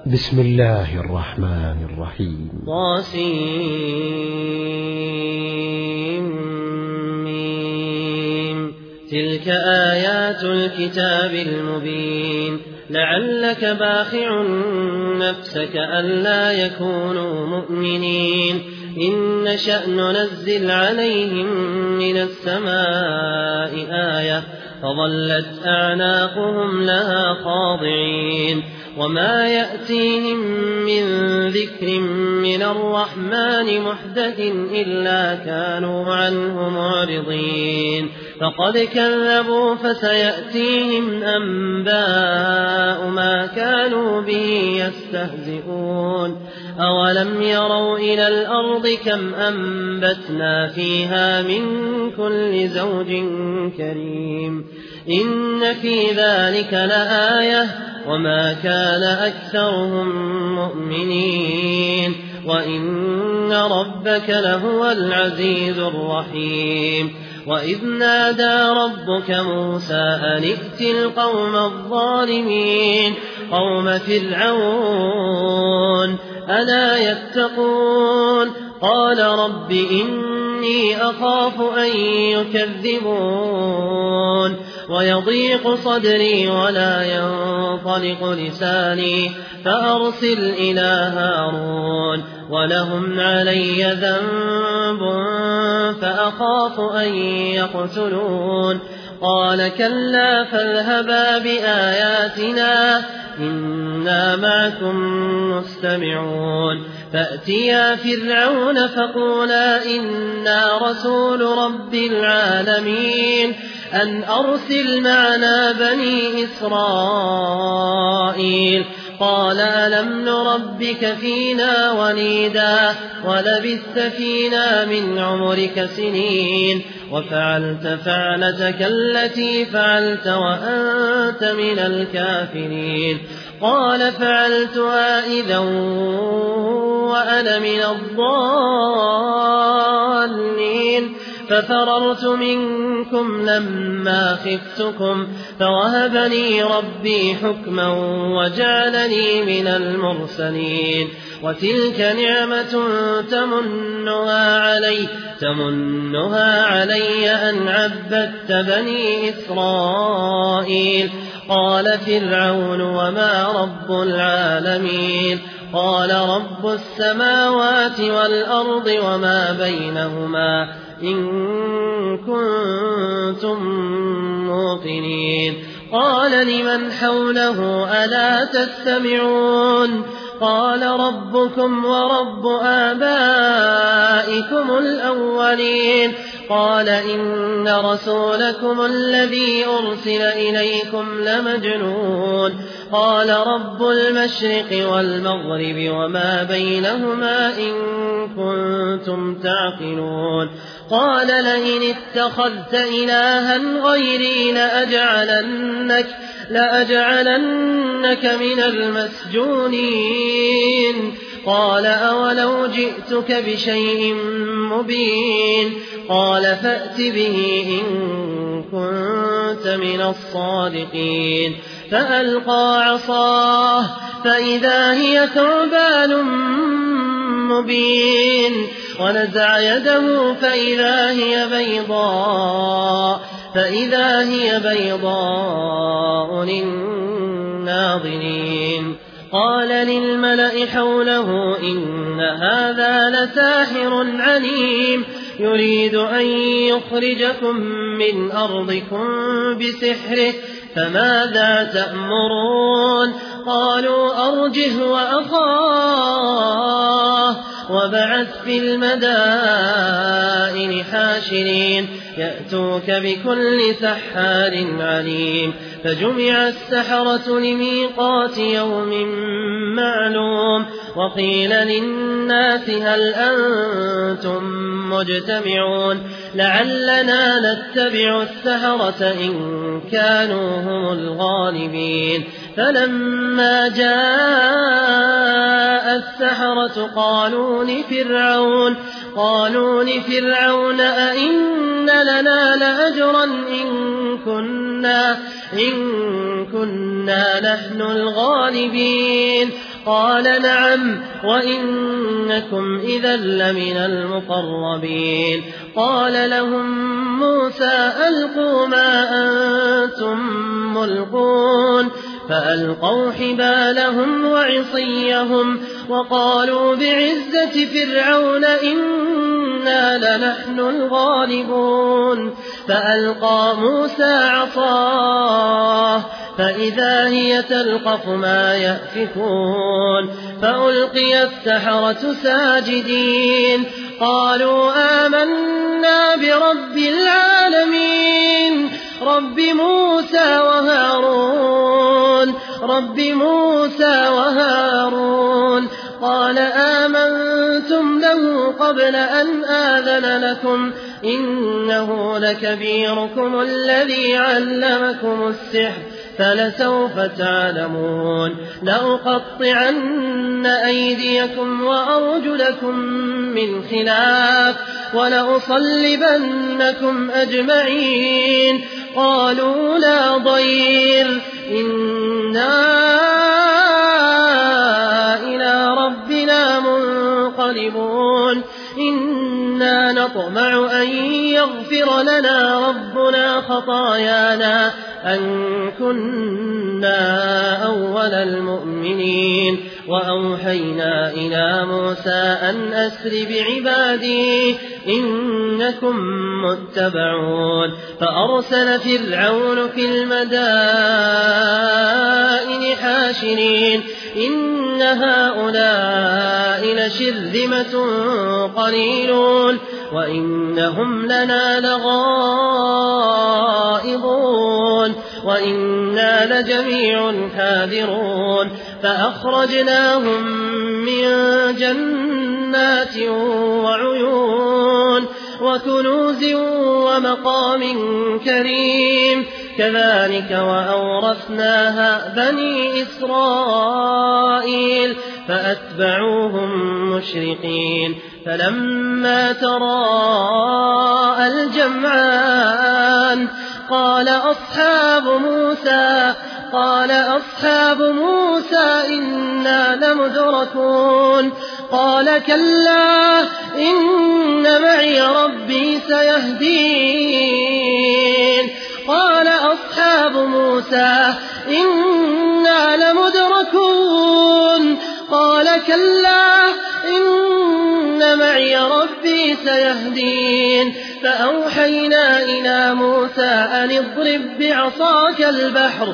بسم الله الرحمن الرحيم. طاسيم. تلك آيات الكتاب المبين. لعلك باخع نفسك ألا يكونوا مؤمنين إن نشأ ننزل عليهم من السماء آية فظلت أعناقهم لها خاضعين وما يأتيهم من ذكر من الرحمن محدث إلا كانوا عنه معرضين فقد كذبوا فسيأتيهم أنباء ما كانوا به يستهزئون أولم يروا إلى الأرض كم أنبتنا فيها من كل زوج كريم إن في ذلك لآية وما كان أكثرهم مؤمنين وإن ربك لهو العزيز الرحيم وإذ نادى ربك موسى أن ائت القوم الظالمين قوم فرعون ألا يتقون قال رب إني أخاف أن يكذبون ويضيق صدري ولا ينطلق لساني فأرسل إلى هارون ولهم علي ذنب فأخاف أن يقتلون قال كلا فاذهبا بآياتنا إنا معكم مستمعون فأتيا فرعون فقولا إنا رسول رب العالمين أن أرسل معنا بني إسرائيل قال ألم نربك فينا وليدا ولبثت فينا من عمرك سنين وفعلت فعلتك التي فعلت وأنت من الكافرين قال فعلتها إذا وأنا من الضالين ففررت منكم لما خفتكم فوهبني ربي حكما وجعلني من المرسلين وتلك نعمة تمنها علي أن عبدت بني إسرائيل قال فرعون وما رب العالمين قال رب السماوات والأرض وما بينهما إن كنتم موقنين قال لمن حوله ألا تستمعون قال ربكم ورب آبائكم الأولين قال إن رسولكم الذي أرسل إليكم لمجنون قال رب المشرق والمغرب وما بينهما إن كنتم تعقلون قال لئن اتخذت إلها غيري لأجعلنك من المسجونين قال أولو جئتك بشيء مبين قال فأت به إن كنت من الصادقين فألقى عصاه فإذا هي ثعبان مبين ونزع يده فإذا هي بيضاء للناظرين قال للملأ حوله إن هذا لساحر عليم يريد أن يخرجكم من أرضكم بسحره فماذا تأمرون قالوا أرجه وأخاه وبعث في المدائن حاشرين يأتوك بكل سحار عليم فجمع السحرة لميقات يوم معلوم وقيل للناس هل أنتم مجتمعون لعلنا نتبع السحرة إن كانوا هم الغالبين فلما جاء السحرة قالوا لفرعون أئن لنا لأجرا إن كنا إنا نحن الغالبين قال نعم وإنكم إذا لمن المقربين قال لهم موسى ألقوا ما أنتم ملقون فألقوا حبالهم وعصيهم وقالوا بعزة فرعون إنا لنحن الغالبون فألقى موسى عصاه فإذا هي تلقف ما يأفكون فألقي السحرة ساجدين قالوا آمنا برب العالمين رب موسى وهارون قال آمنتم له قبل أن آذن لكم إنه لكبيركم الذي علمكم السحر فلسوف تعلمون لأقطعن أيديكم وأرجلكم من خلاف ولأصلبنكم أجمعين قالوا لا ضير إنا إلى ربنا منقلبون إنا نطمع أن يغفر لنا ربنا خطايانا أن كنا أول المؤمنين وأوحينا إلى موسى أن أسر بعبادي إنكم متبعون فأرسل فرعون في المدائن حاشرين إن هؤلاء لشرذمة قليلون وإنهم لنا لغائظون وإنا لجميع حاذرون فأخرجناهم من جنات وعيون وكنوز ومقام كريم كذلك وأورثناها بني إسرائيل فأتبعوهم مشرقين فلما تراءى الجمعان قال أصحاب موسى إنا لمدركون قال كلا إن معي ربي سيهدين قال أصحاب موسى إنا لمدركون قال كلا إن معي ربي سيهدين فأوحينا إلى موسى أن اضرب بعصاك البحر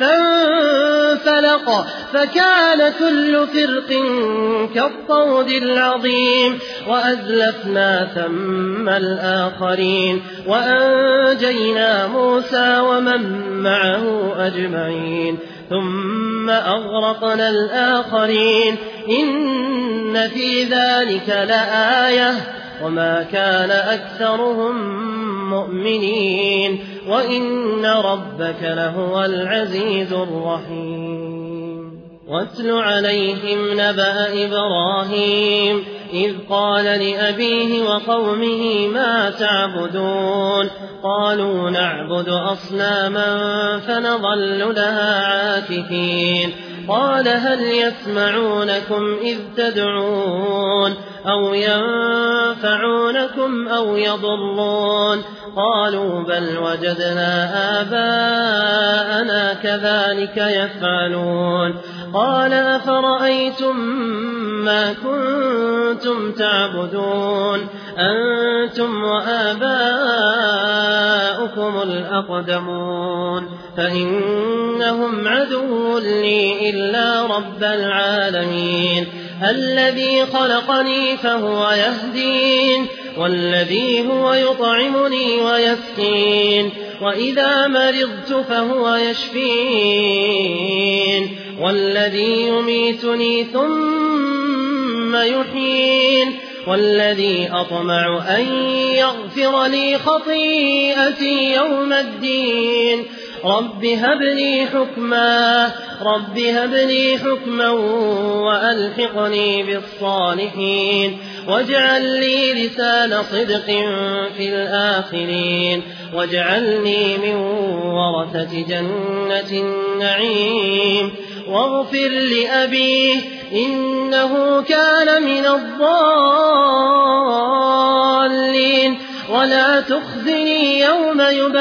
فانفلق فكان كل فرق كالطود العظيم وأزلفنا ثم الآخرين وأنجينا موسى ومن معه أجمعين ثم أغرقنا الآخرين إن في ذلك لآية وما كان أكثرهم مؤمنين وإن ربك لهو العزيز الرحيم واتل عليهم نبأ إبراهيم إذ قال لأبيه وقومه ما تعبدون قالوا نعبد أصناما فنظل لها عاكفين قال هل يسمعونكم إذ تدعون أو ينفعونكم أو يضرون قالوا بل وجدنا آباءنا كذلك يفعلون قال أفرأيتم ما كنتم تعبدون أنتم وآباؤكم الأقدمون فإنهم عدو لي إلا رب العالمين الذي خلقني فهو يهدين والذي هو يطعمني ويسقين وإذا مرضت فهو يشفين والذي يميتني ثم يحيين والذي أطمع أن يغفر لي خطيئتي يوم الدين رب هب لي حكما وألحقني بالصالحين واجعل لي لسان صدق في الآخرين واجعلني من ورثة جنة النعيم واغفر لأبيه إنه كان من الضالين ولا تخزني يوم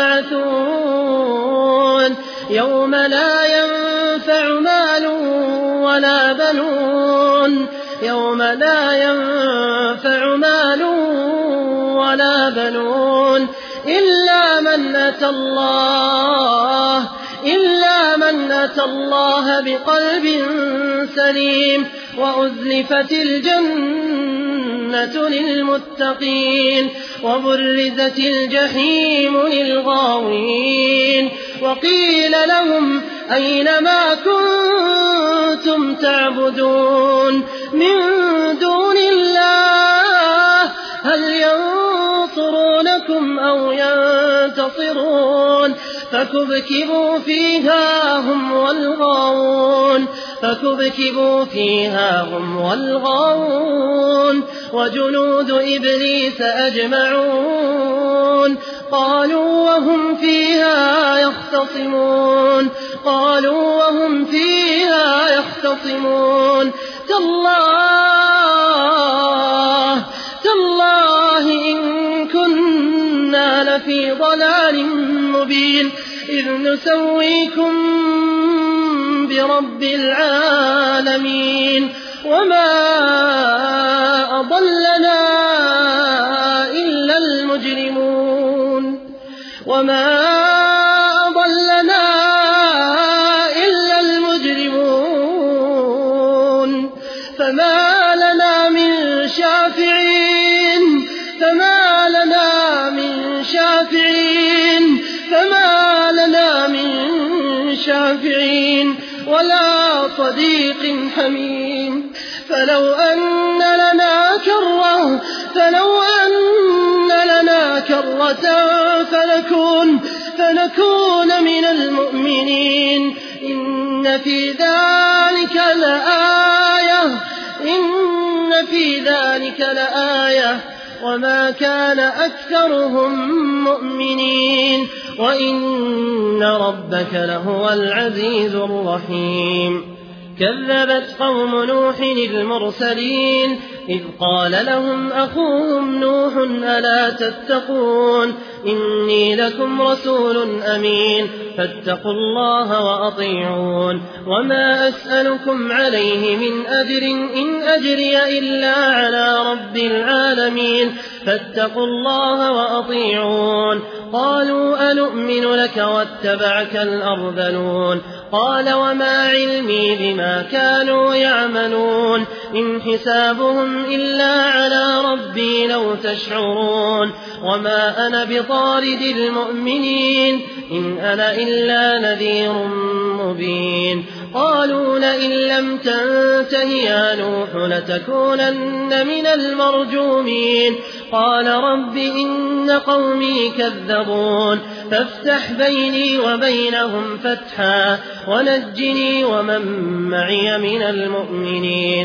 يبعثون يوم لا ينفع مال ولا بنون يوم لا ينفع مال ولا بنون إلا من أتى الله بقلب سليم وأزلفت الجنة للمتقين وبرزت الجحيم للغاوين وقيل لهم أين ما كنتم تعبدون من دون الله هل ينصرونكم أو ينتصرون فكبكبوا فيها هم والغاوون وجنود إبليس أجمعون قالوا وهم فيها يختصمون تالله إن كنا لفي ضلال مبين إذ نسويكم برب العالمين وما أضلنا إلا المجرمون فما لنا من شافعين ولا صديق حميم فلو أن لنا كرة فنكون من المؤمنين إن في ذلك لآية وما كان أكثرهم مؤمنين وإن ربك لهو العزيز الرحيم كذبت قوم نوح المرسلين إذ قال لهم أخوهم نوح ألا تتقون إني لكم رسول أمين فاتقوا الله وأطيعون وما أسألكم عليه من أجر إن أجري إلا على رب العالمين فاتقوا الله وأطيعون قالوا أنؤمن لك واتبعك الأرذلون قال وما علمي بما كانوا يعملون إن حسابهم إلا على ربي لو تشعرون وما أنا بطارد المؤمنين إن أنا إلا نذير مبين قالوا لئن لم تنته يا نوح لتكونن من المرجومين قال رب إن قومي كذبون فافتح بيني وبينهم فتحا ونجني ومن معي من المؤمنين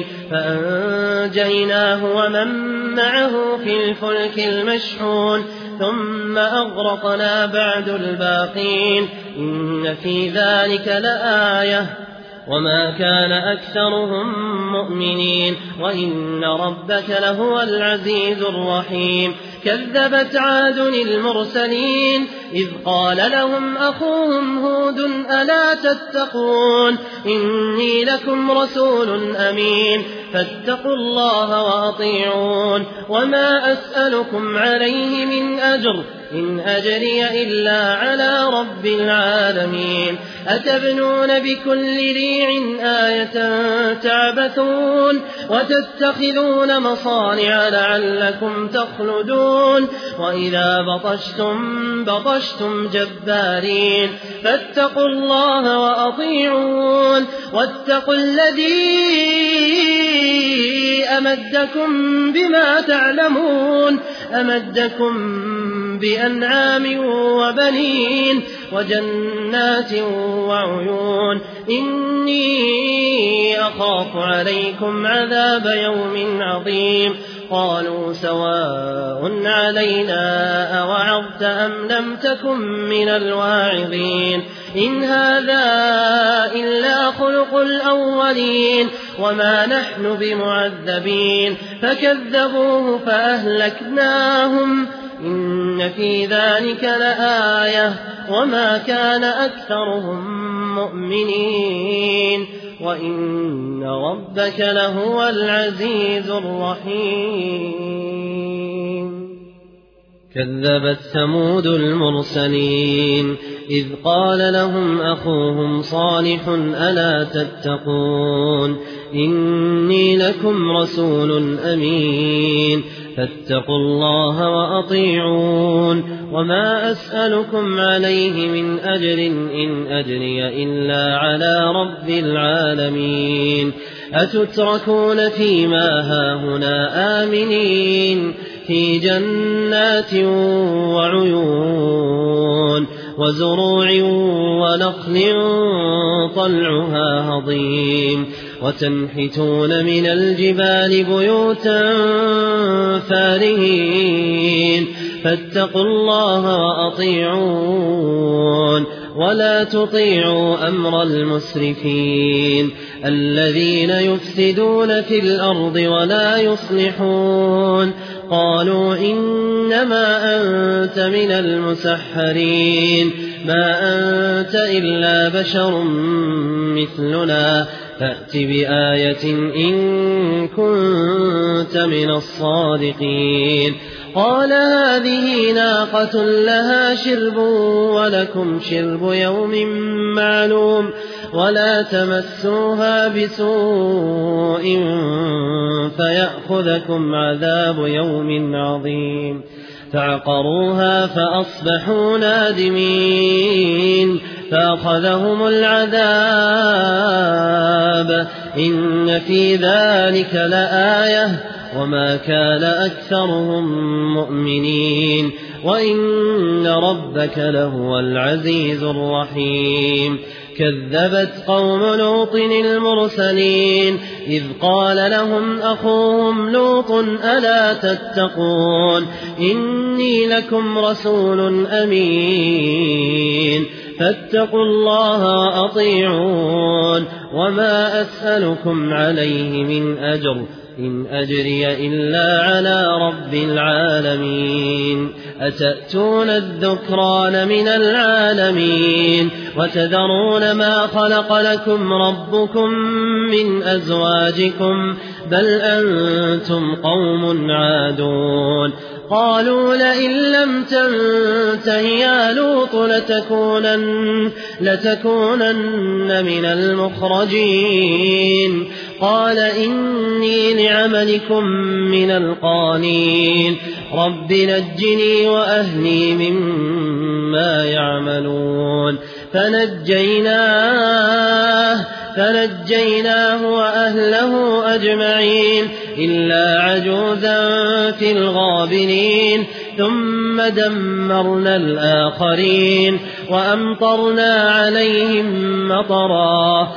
فأنجيناه ومن معه في الفلك المشحون ثم أغرقنا بعد الباقين إن في ذلك لآية وما كان أكثرهم مؤمنين وإن ربك لهو العزيز الرحيم كذبت عاد المرسلين إذ قال لهم أخوهم هود ألا تتقون إني لكم رسول أمين فاتقوا الله وأطيعون وما أسألكم عليه من أجر إن أجري إلا على رب العالمين أتبنون بكل ريع آية تعبثون وتتخذون مصانع لعلكم تخلدون وإذا بطشتم جبارين فاتقوا الله وأطيعون واتقوا الذي أمدكم بما تعلمون أمدكم بأنعام وبنين وجنات وعيون إني أخاف عليكم عذاب يوم عظيم قالوا سواء علينا أوعظت أم لم تكن من الواعظين إن هذا إلا خلق الأولين وما نحن بمعذبين فكذبوه فأهلكناهم إن في ذلك لآية وما كان أكثرهم مؤمنين وإن ربك لهو العزيز الرحيم. كذبت ثمود المرسلين إذ قال لهم أخوهم صالح ألا تتقون إني لكم رسول أمين فاتقوا الله وأطيعون وما أسألكم عليه من أجر إن أجري إلا على رب العالمين أتتركون فيما هاهنا آمنين في جنات وعيون وزروع ونخل طلعها هضيم وتنحتون من الجبال بيوتا فارهين فاتقوا الله وأطيعون ولا تطيعوا أمر المسرفين الذين يفسدون في الأرض ولا يصلحون قالوا إنما أنت من المسحرين ما أنت إلا بشر مثلنا فأت بآية إن كنت من الصادقين قال هذه ناقة لها شرب ولكم شرب يوم معلوم ولا تمسوها بسوء فيأخذكم عذاب يوم عظيم فعقروها فأصبحوا نادمين فأخذهم العذاب إن في ذلك لآية وما كان أكثرهم مؤمنين وإن ربك لهو العزيز الرحيم. كذبت قوم لوط المرسلين إذ قال لهم أخوهم لوط ألا تتقون إني لكم رسول أمين فاتقوا الله وأطيعون وما أسألكم عليه من أجر إن أجري إلا على رب العالمين أتأتون الذكران من العالمين وتذرون ما خلق لكم ربكم من أزواجكم بل أنتم قوم عادون قالوا لئن لم تنته يا لوط لتكونن من المخرجين قال إني لعملكم من القالين رب نجني وأهلي مما يعملون فنجيناه وأهله أجمعين إلا عجوزا في الغابرين ثم دمرنا الآخرين وأمطرنا عليهم مطرا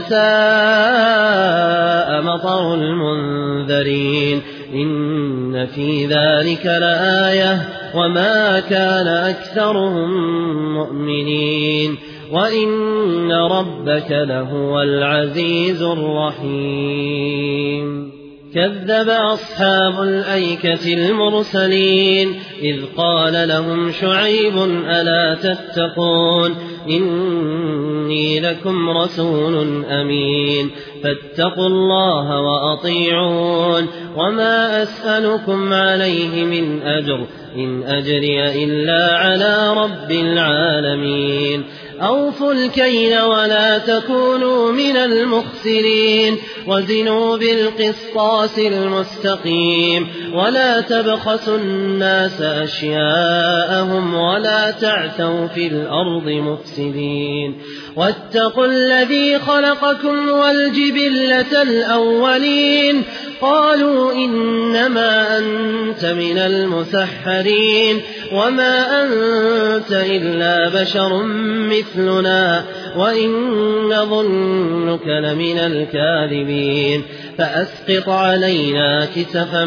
فساء مطر المنذرين إن في ذلك لآية وما كان أكثرهم مؤمنين وإن ربك لهو العزيز الرحيم. كذب أصحاب الأيكة المرسلين إذ قال لهم شعيب ألا تتقون إني لكم رسول أمين فاتقوا الله وأطيعون وما أسألكم عليه من أجر إن أجري إلا على رب العالمين أوفوا الكيل ولا تكونوا من المخسرين وزنوا بالقسطاس المستقيم ولا تبخسوا الناس أشياءهم ولا تعثوا في الأرض مفسدين واتقوا الذي خلقكم والجبلة الأولين قالوا إنما أنت من المسحرين وما أنت إلا بشر مثلنا وإن نظنك لمن الكاذبين فأسقط علينا كسفا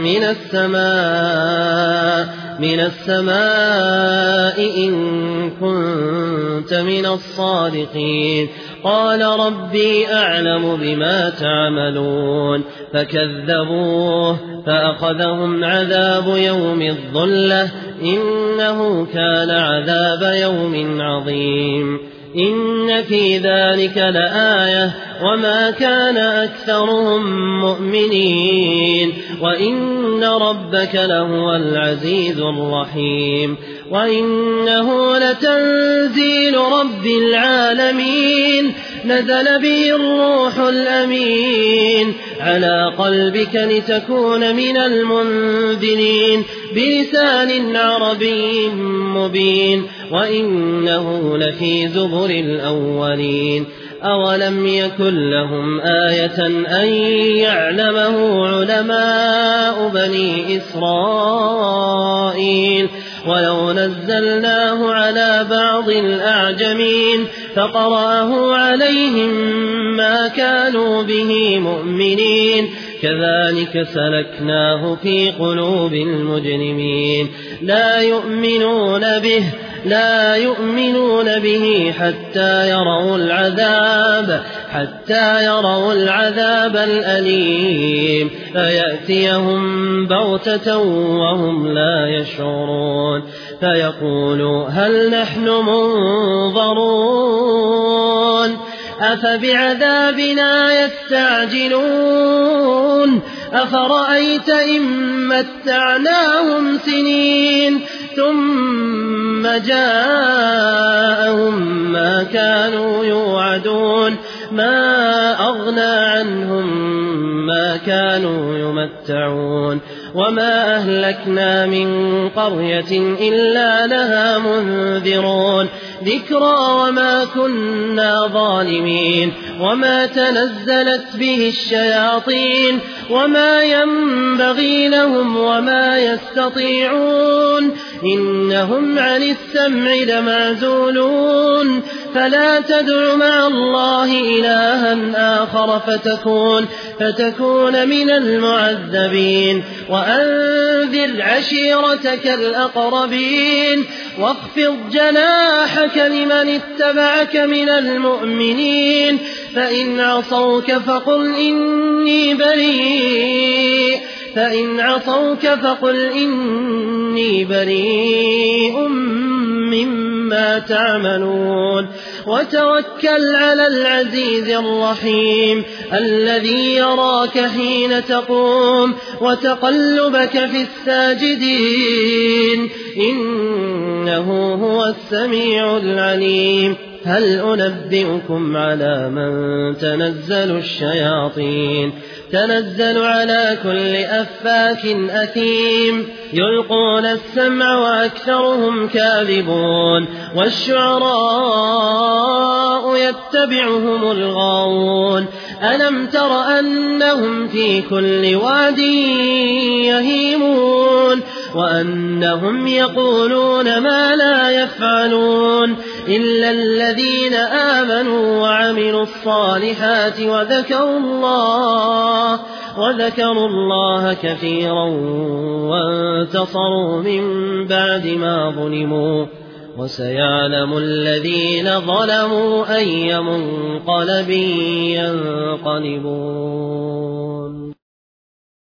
من السماء إن كنت من الصادقين. قال ربي أعلم بما تعملون فكذبوه فأخذهم عذاب يوم الظلة إنه كان عذاب يوم عظيم. إن في ذلك لآية وما كان أكثرهم مؤمنين وإن ربك لهو العزيز الرحيم. وإنه لتنزيل رب العالمين نزل به الروح الأمين على قلبك لتكون من المنذرين بلسان عربي مبين وإنه لفي زبر الأولين. أولم يكن لهم آية أن يعلمه علماء بني إسرائيل ولو نزلناه على بعض الأعجمين فقرأه عليهم ما كانوا به مؤمنين كذلك سلكناه في قلوب المجرمين لا يؤمنون به حتى يروا العذاب الأليم فيأتيهم بغتة وهم لا يشعرون فيقولوا هل نحن منظرون أفبعذابنا يستعجلون أفرأيت إن متعناهم سنين ثم جاءهم ما كانوا يوعدون ما أغنى عنهم ما كانوا يمتعون وما أهلكنا من قرية إلا لها منذرون ذكرى وما كنا ظالمين وما تنزلت به الشياطين وما ينبغي لهم وما يستطيعون إنهم عن السمع لمعزولون فلا تدع مع الله إلها آخر فتكون من المعذبين وأنذر عشيرتك الأقربين واخفض جناحك لمن اتبعك من المؤمنين فإن عصوك فقل إني بريء مما تعملون وتوكل على العزيز الرحيم الذي يراك حين تقوم وتقلبك في الساجدين إنه هو السميع العليم. هل أنبئكم على من تنزل الشياطين تنزل على كل أفاك أثيم يلقون السمع وأكثرهم كاذبون والشعراء يتبعهم الغاوون ألم تر أنهم في كل واد يهيمون وأنهم يقولون ما لا يفعلون إلا الذين آمنوا وعملوا الصالحات وذكروا الله كثيرا وانتصروا من بعد ما ظلموا وسيعلم الذين ظلموا أي منقلب ينقلبون.